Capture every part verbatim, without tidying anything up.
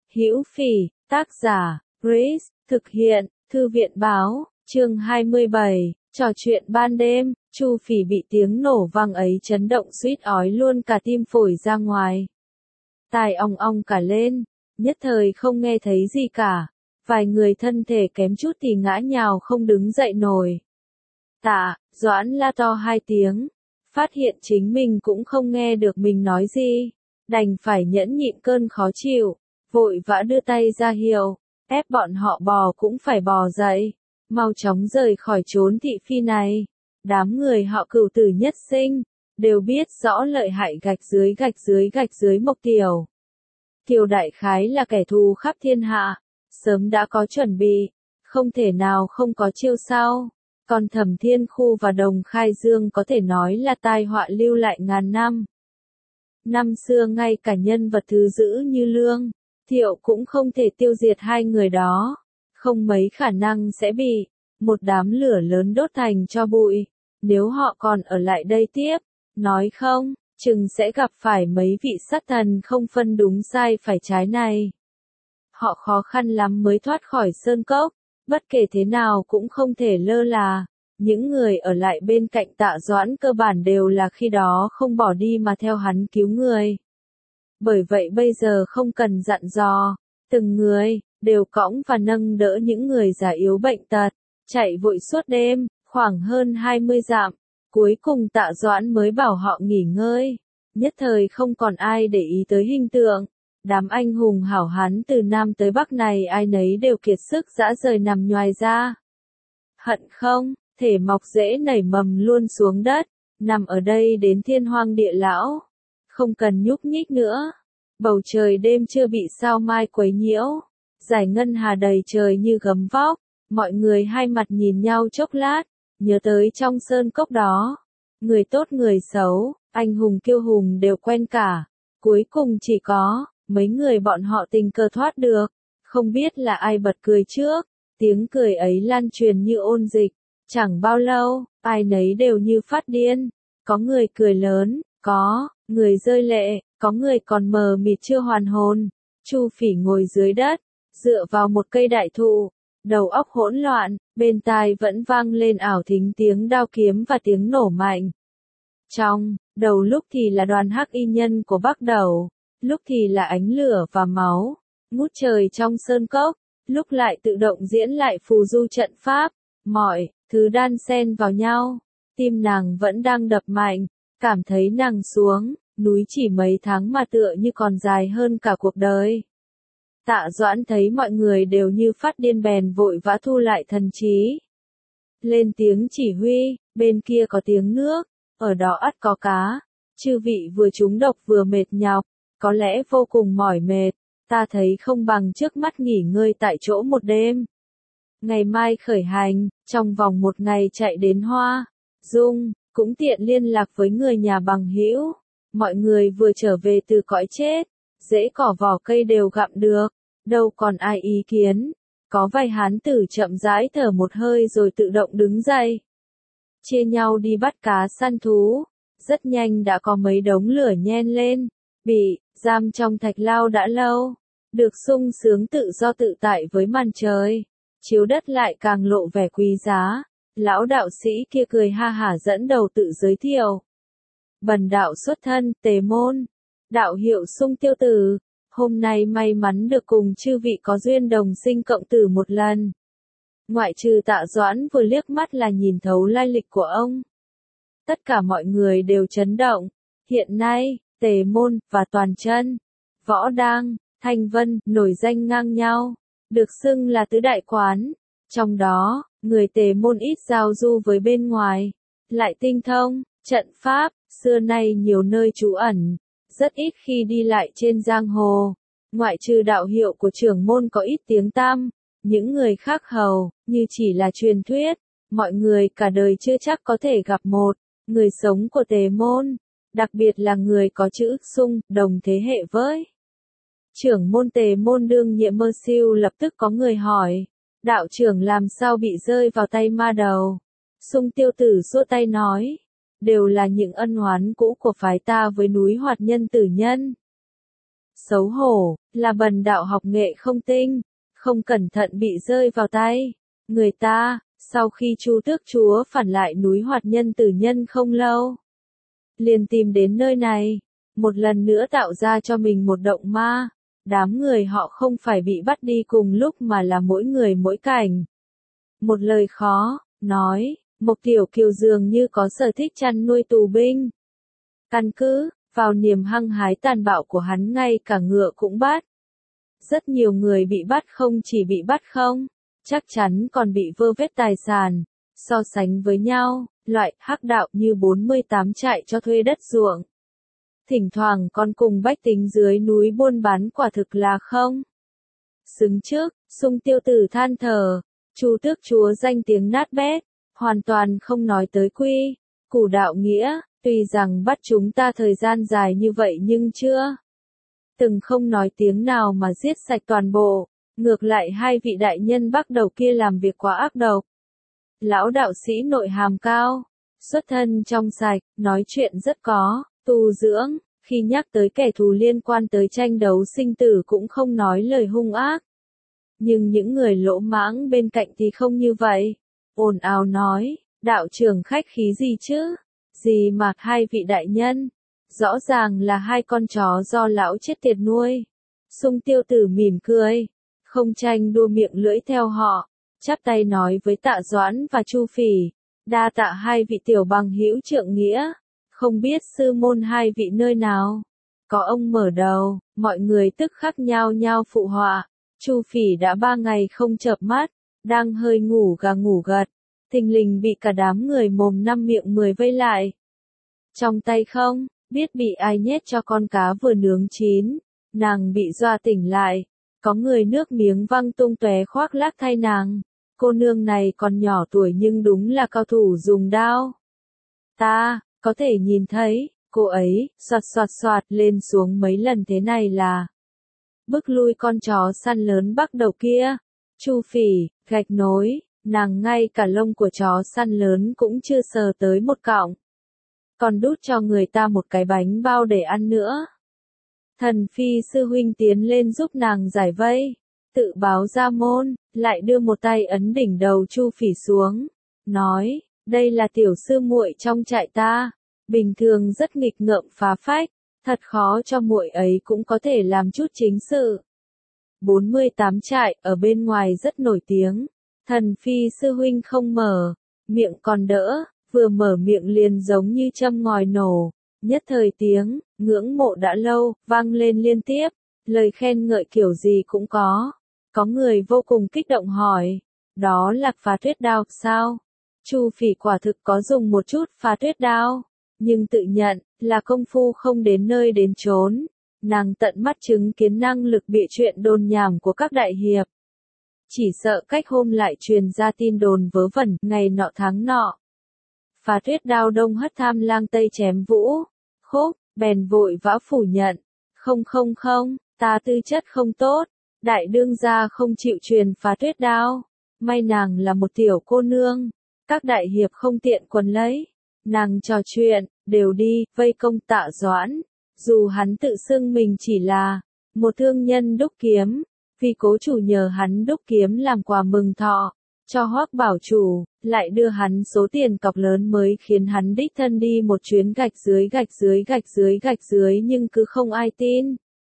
Hữu Phỉ, tác giả, Grace, thực hiện, Thư viện báo, chương hai mươi bảy, trò chuyện ban đêm, Chu Phỉ bị tiếng nổ vang ấy chấn động suýt ói luôn cả tim phổi ra ngoài. Tai ong ong cả lên, nhất thời không nghe thấy gì cả, vài người thân thể kém chút thì ngã nhào không đứng dậy nổi. Tạ, Doãn la to hai tiếng, phát hiện chính mình cũng không nghe được mình nói gì, đành phải nhẫn nhịn cơn khó chịu, vội vã đưa tay ra hiệu, ép bọn họ bò cũng phải bò dậy, mau chóng rời khỏi chốn thị phi này. Đám người họ Cửu Tử nhất sinh, đều biết rõ lợi hại gạch dưới gạch dưới gạch dưới Mộc Tiểu. Kiều đại khái là kẻ thù khắp thiên hạ, sớm đã có chuẩn bị, không thể nào không có chiêu sau. Còn Thẩm Thiên Khu và Đồng Khai Dương có thể nói là tai họa lưu lại ngàn năm. Năm xưa ngay cả nhân vật thứ dữ như Lương Thiệu cũng không thể tiêu diệt hai người đó, không mấy khả năng sẽ bị một đám lửa lớn đốt thành tro bụi. Nếu họ còn ở lại đây tiếp, nói không chừng sẽ gặp phải mấy vị sát thần không phân đúng sai phải trái này. Họ khó khăn lắm mới thoát khỏi sơn cốc, bất kể thế nào cũng không thể lơ là. Những người ở lại bên cạnh Tạ Doãn cơ bản đều là khi đó không bỏ đi mà theo hắn cứu người. Bởi vậy bây giờ không cần dặn dò, từng người đều cõng và nâng đỡ những người già yếu bệnh tật, chạy vội suốt đêm, khoảng hơn hai mươi dặm. Cuối cùng Tạ Doãn mới bảo họ nghỉ ngơi. Nhất thời không còn ai để ý tới hình tượng. Đám anh hùng hảo hán từ Nam tới Bắc này ai nấy đều kiệt sức rã rời nằm nhoài ra. Hận không thể mọc rễ nảy mầm luôn xuống đất, nằm ở đây đến thiên hoang địa lão, không cần nhúc nhích nữa. Bầu trời đêm chưa bị sao mai quấy nhiễu, giải ngân hà đầy trời như gấm vóc, mọi người hai mặt nhìn nhau chốc lát, nhớ tới trong sơn cốc đó, người tốt người xấu, anh hùng kiêu hùng đều quen cả, cuối cùng chỉ có mấy người bọn họ tình cờ thoát được, không biết là ai bật cười trước, tiếng cười ấy lan truyền như ôn dịch. Chẳng bao lâu, ai nấy đều như phát điên, có người cười lớn, có người rơi lệ, có người còn mờ mịt chưa hoàn hồn. Chu Phỉ ngồi dưới đất, dựa vào một cây đại thụ, đầu óc hỗn loạn, bên tai vẫn vang lên ảo thính tiếng đao kiếm và tiếng nổ mạnh. Trong đầu lúc thì là đoàn hắc y nhân của Bắc Đầu, lúc thì là ánh lửa và máu, ngút trời trong sơn cốc, lúc lại tự động diễn lại phù du trận pháp, mọi thứ đan xen vào nhau. Tim nàng vẫn đang đập mạnh, cảm thấy nàng xuống núi chỉ mấy tháng mà tựa như còn dài hơn cả cuộc đời. Tạ Doãn thấy mọi người đều như phát điên bèn vội vã thu lại thần trí. Lên tiếng chỉ huy, bên kia có tiếng nước, ở đó ắt có cá. Chư vị vừa trúng độc vừa mệt nhọc, có lẽ vô cùng mỏi mệt, ta thấy không bằng trước mắt nghỉ ngơi tại chỗ một đêm. Ngày mai khởi hành, trong vòng một ngày chạy đến Hoa Dung, cũng tiện liên lạc với người nhà bằng hữu. Mọi người vừa trở về từ cõi chết, rễ cỏ vỏ cây đều gặm được, đâu còn ai ý kiến. Có vài hán tử chậm rãi thở một hơi rồi tự động đứng dậy. Chia nhau đi bắt cá săn thú, rất nhanh đã có mấy đống lửa nhen lên, bị giam trong thạch lao đã lâu, được sung sướng tự do tự tại với màn trời. Chiếu đất lại càng lộ vẻ quý giá. Lão đạo sĩ kia cười ha hả dẫn đầu tự giới thiệu. Bần đạo xuất thân Tề Môn, đạo hiệu Sung Tiêu Tử, hôm nay may mắn được cùng chư vị có duyên đồng sinh cộng tử một lần. Ngoại trừ Tạ Doãn vừa liếc mắt là nhìn thấu lai lịch của ông. Tất cả mọi người đều chấn động. Hiện nay, Tề Môn và Toàn Chân, Võ Đang, Thanh Vân nổi danh ngang nhau, được xưng là tứ đại quán. Trong đó, người Tề Môn ít giao du với bên ngoài, lại tinh thông trận pháp, xưa nay nhiều nơi trú ẩn, rất ít khi đi lại trên giang hồ. Ngoại trừ đạo hiệu của trưởng môn có ít tiếng tăm, những người khác hầu như chỉ là truyền thuyết, mọi người cả đời chưa chắc có thể gặp một người sống của Tề Môn, đặc biệt là người có chữ Sung, đồng thế hệ với trưởng môn Tề Môn đương nhiệm Mơ Siêu. Lập tức có người hỏi, đạo trưởng làm sao bị rơi vào tay ma đầu? Sung Tiêu Tử xua tay nói, đều là những ân oán cũ của phái ta với núi Hoạt Nhân Tử Nhân. Xấu hổ, là bần đạo học nghệ không tinh, không cẩn thận bị rơi vào tay người ta. Sau khi Chu Tước Chúa phản lại núi Hoạt Nhân Tử Nhân không lâu, liền tìm đến nơi này, một lần nữa tạo ra cho mình một động ma. Đám người họ không phải bị bắt đi cùng lúc mà là mỗi người mỗi cảnh. Một lời khó nói, Mộc Tiểu Kiều dường như có sở thích chăn nuôi tù binh. Căn cứ vào niềm hăng hái tàn bạo của hắn, ngay cả ngựa cũng bắt. Rất nhiều người bị bắt không chỉ bị bắt không, chắc chắn còn bị vơ vét tài sản. So sánh với nhau, loại hắc đạo như bốn mươi tám trại cho thuê đất ruộng, thỉnh thoảng còn cùng bách tính dưới núi buôn bán, quả thực là không xứng trước. Sung Tiêu Tử than thở, Chu Tước Chúa danh tiếng nát bét, hoàn toàn không nói tới quy củ đạo nghĩa. Tuy rằng bắt chúng ta thời gian dài như vậy nhưng chưa từng không nói tiếng nào mà giết sạch toàn bộ. Ngược lại hai vị đại nhân Bắc đầu kia làm việc quá ác độc. Lão đạo sĩ nội hàm cao, xuất thân trong sạch, nói chuyện rất có tu dưỡng, khi nhắc tới kẻ thù liên quan tới tranh đấu sinh tử cũng không nói lời hung ác. Nhưng những người lỗ mãng bên cạnh thì không như vậy. Ồn ào nói, đạo trưởng khách khí gì chứ? Gì mà hai vị đại nhân? Rõ ràng là hai con chó do lão chết tiệt nuôi. Sung Tiêu Tử mỉm cười, không tranh đua miệng lưỡi theo họ, chắp tay nói với Tạ Doãn và Chu Phỉ, đa tạ hai vị tiểu bằng hữu trượng nghĩa, không biết sư môn hai vị nơi nào. Có ông mở đầu, mọi người tức khắc nhao nhao phụ họa. Chu Phỉ đã ba ngày không chợp mắt, đang hơi ngủ gà ngủ gật, thình lình bị cả đám người mồm năm miệng mười vây lại. Trong tay không biết bị ai nhét cho con cá vừa nướng chín, nàng bị dọa tỉnh lại. Có người nước miếng văng tung tóe khoác lác thay nàng. Cô nương này còn nhỏ tuổi nhưng đúng là cao thủ dùng đao. Ta có thể nhìn thấy cô ấy xoạt xoạt xoạt lên xuống mấy lần thế này là bức lui con chó săn lớn Bắc đầu kia. Chu Phỉ gạch nối, nàng ngay cả lông của chó săn lớn cũng chưa sờ tới một cọng, còn đút cho người ta một cái bánh bao để ăn nữa. Thần Phi sư huynh tiến lên giúp nàng giải vây, tự báo ra môn, lại đưa một tay ấn đỉnh đầu Chu Phỉ xuống, nói, đây là tiểu sư muội trong trại ta, bình thường rất nghịch ngợm phá phách, thật khó cho muội ấy cũng có thể làm chút chính sự. bốn mươi tám trại ở bên ngoài rất nổi tiếng, Thần Phi sư huynh không mở miệng còn đỡ, vừa mở miệng liền giống như châm ngòi nổ. Nhất thời tiếng ngưỡng mộ đã lâu vang lên liên tiếp, lời khen ngợi kiểu gì cũng có. Có người vô cùng kích động hỏi, đó là phá tuyết đao sao? Chu Phỉ quả thực có dùng một chút phá tuyết đao, nhưng tự nhận là công phu không đến nơi đến chốn. Nàng tận mắt chứng kiến năng lực bịa chuyện đồn nhảm của các đại hiệp, chỉ sợ cách hôm lại truyền ra tin đồn vớ vẩn, ngày nọ tháng nọ. Phá tuyết đao đông hất tham lang tây chém vũ, khúc, bèn vội vã phủ nhận. Không không không, ta tư chất không tốt, đại đương gia không chịu truyền phá tuyết đao. May nàng là một tiểu cô nương, các đại hiệp không tiện quần lấy. Nàng trò chuyện, đều đi, vây công Tạ Doãn. Dù hắn tự xưng mình chỉ là một thương nhân đúc kiếm, vì cố chủ nhờ hắn đúc kiếm làm quà mừng thọ cho Hoắc bảo chủ, lại đưa hắn số tiền cọc lớn mới khiến hắn đích thân đi một chuyến gạch dưới gạch dưới gạch dưới gạch dưới nhưng cứ không ai tin.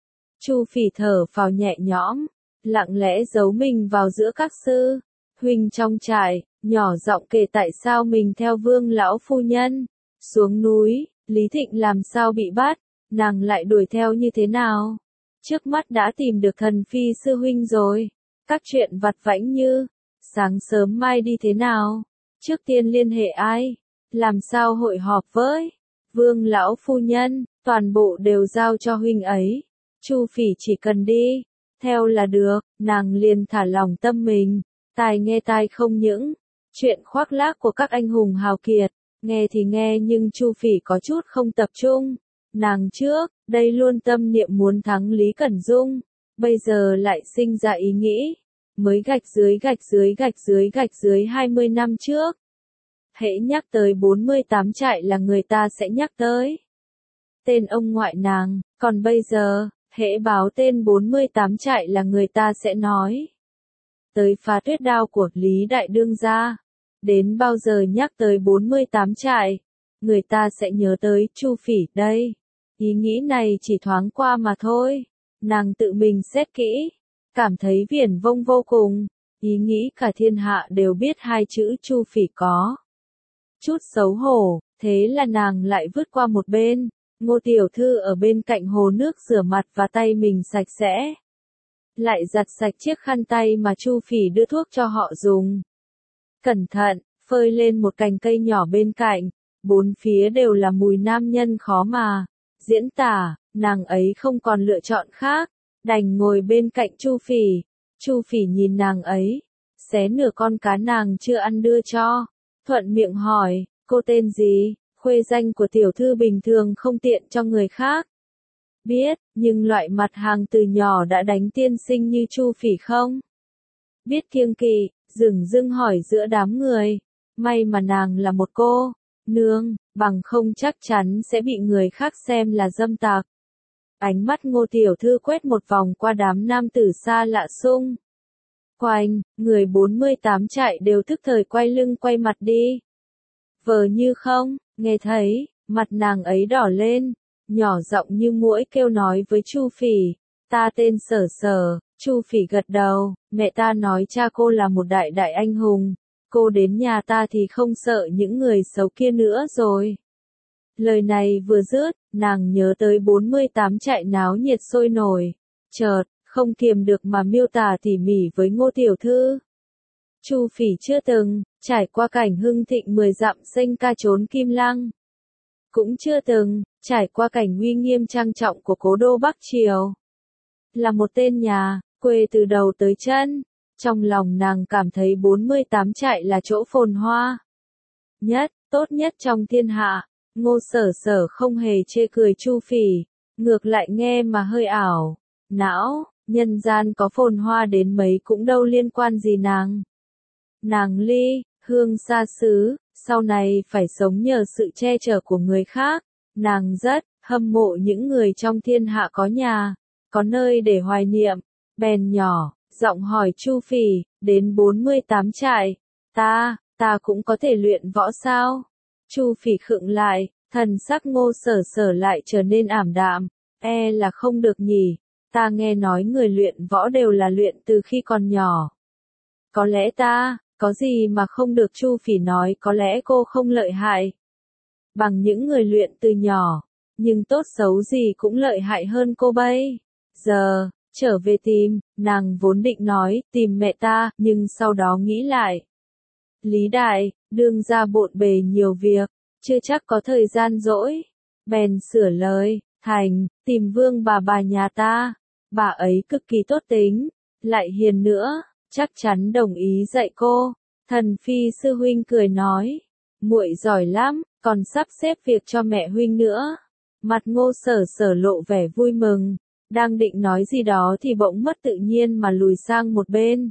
Chu Phỉ thở phào nhẹ nhõm, lặng lẽ giấu mình vào giữa các sư huynh trong trại, nhỏ giọng kể tại sao mình theo Vương lão phu nhân xuống núi, Lý Thịnh làm sao bị bắt, nàng lại đuổi theo như thế nào. Trước mắt đã tìm được Thần Phi sư huynh rồi. Các chuyện vặt vãnh như sáng sớm mai đi thế nào, trước tiên liên hệ ai, làm sao hội họp với Vương lão phu nhân, toàn bộ đều giao cho huynh ấy. Chu Phỉ chỉ cần đi theo là được, nàng liền thả lòng tâm mình. Tai nghe tai không những chuyện khoác lác của các anh hùng hào kiệt, nghe thì nghe nhưng Chu Phỉ có chút không tập trung. Nàng trước đây luôn tâm niệm muốn thắng Lý Cẩn Dung, bây giờ lại sinh ra ý nghĩ mới gạch dưới gạch dưới gạch dưới gạch dưới hai mươi năm trước. Hễ nhắc tới bốn mươi tám trại là người ta sẽ nhắc tới tên ông ngoại nàng, còn bây giờ hễ báo tên bốn mươi tám trại là người ta sẽ nói tới phá tuyết đao của Lý Đại Đương gia. Đến bao giờ nhắc tới bốn mươi tám trại, người ta sẽ nhớ tới Chu Phỉ đây. Ý nghĩ này chỉ thoáng qua mà thôi. Nàng tự mình xét kỹ, cảm thấy viển vông vô cùng. Ý nghĩ cả thiên hạ đều biết hai chữ Chu Phỉ có chút xấu hổ, thế là nàng lại vứt qua một bên. Ngô tiểu thư ở bên cạnh hồ nước rửa mặt và tay mình sạch sẽ. Lại giặt sạch chiếc khăn tay mà Chu Phỉ đưa thuốc cho họ dùng. Cẩn thận, phơi lên một cành cây nhỏ bên cạnh, bốn phía đều là mùi nam nhân khó mà diễn tả, nàng ấy không còn lựa chọn khác, đành ngồi bên cạnh Chu Phỉ. Chu Phỉ nhìn nàng ấy, xé nửa con cá nàng chưa ăn đưa cho, thuận miệng hỏi, cô tên gì? Khuê danh của tiểu thư bình thường không tiện cho người khác biết, nhưng loại mặt hàng từ nhỏ đã đánh tiên sinh như Chu Phỉ không biết kiêng kỵ, dửng dưng hỏi giữa đám người. May mà nàng là một cô nương, bằng không chắc chắn sẽ bị người khác xem là dâm tặc. Ánh mắt Ngô tiểu thư quét một vòng qua đám nam tử xa lạ xung quanh, người bốn mươi tám trại đều thức thời quay lưng quay mặt đi. Vờ như không nghe thấy, mặt nàng ấy đỏ lên, nhỏ giọng như muỗi kêu nói với Chu Phỉ, ta tên Sở Sở. Chu Phỉ gật đầu, mẹ ta nói cha cô là một đại đại anh hùng, cô đến nhà ta thì không sợ những người xấu kia nữa rồi. Lời này vừa dứt, nàng nhớ tới bốn mươi tám trại náo nhiệt sôi nổi, chợt không kiềm được mà miêu tả tỉ mỉ với Ngô tiểu thư. Chu Phỉ chưa từng trải qua cảnh hưng thịnh mười dặm xanh ca trốn Kim Lăng, cũng chưa từng trải qua cảnh uy nghiêm trang trọng của cố đô Bắc Triều. Là một tên nhà quê từ đầu tới chân, trong lòng nàng cảm thấy bốn mươi tám trại là chỗ phồn hoa nhất, tốt nhất trong thiên hạ. Ngô Sở Sở không hề chê cười Chu Phỉ, ngược lại nghe mà hơi ảo não, nhân gian có phồn hoa đến mấy cũng đâu liên quan gì nàng. Nàng ly hương xa xứ, sau này phải sống nhờ sự che chở của người khác. Nàng rất hâm mộ những người trong thiên hạ có nhà, có nơi để hoài niệm. Bèn nhỏ giọng hỏi Chu Phỉ, đến bốn mươi tám trại, ta, ta cũng có thể luyện võ sao? Chu Phỉ khựng lại, thần sắc Ngô Sở Sở lại trở nên ảm đạm, e là không được nhỉ, ta nghe nói người luyện võ đều là luyện từ khi còn nhỏ. Có lẽ ta, có gì mà không được? Chu Phỉ nói, có lẽ cô không lợi hại bằng những người luyện từ nhỏ, nhưng tốt xấu gì cũng lợi hại hơn cô bây giờ. Trở về tìm, nàng vốn định nói, tìm mẹ ta, nhưng sau đó nghĩ lại. Lý Đại Đương gia bộn bề nhiều việc, chưa chắc có thời gian rỗi. Bèn sửa lời, thành, tìm Vương bà bà nhà ta. Bà ấy cực kỳ tốt tính, lại hiền nữa, chắc chắn đồng ý dạy cô. Thần phi sư huynh cười nói, muội giỏi lắm, còn sắp xếp việc cho mẹ huynh nữa. Mặt Ngô Sở Sở lộ vẻ vui mừng, đang định nói gì đó thì bỗng mất tự nhiên mà lùi sang một bên.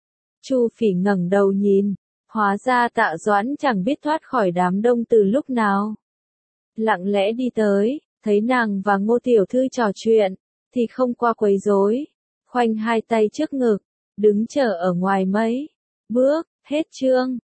Chu Phỉ ngẩng đầu nhìn, hóa ra Tạ Doãn chẳng biết thoát khỏi đám đông từ lúc nào. Lặng lẽ đi tới, thấy nàng và Ngô tiểu thư trò chuyện, thì không qua quấy rối, khoanh hai tay trước ngực, đứng chờ ở ngoài mấy bước. Hết chương.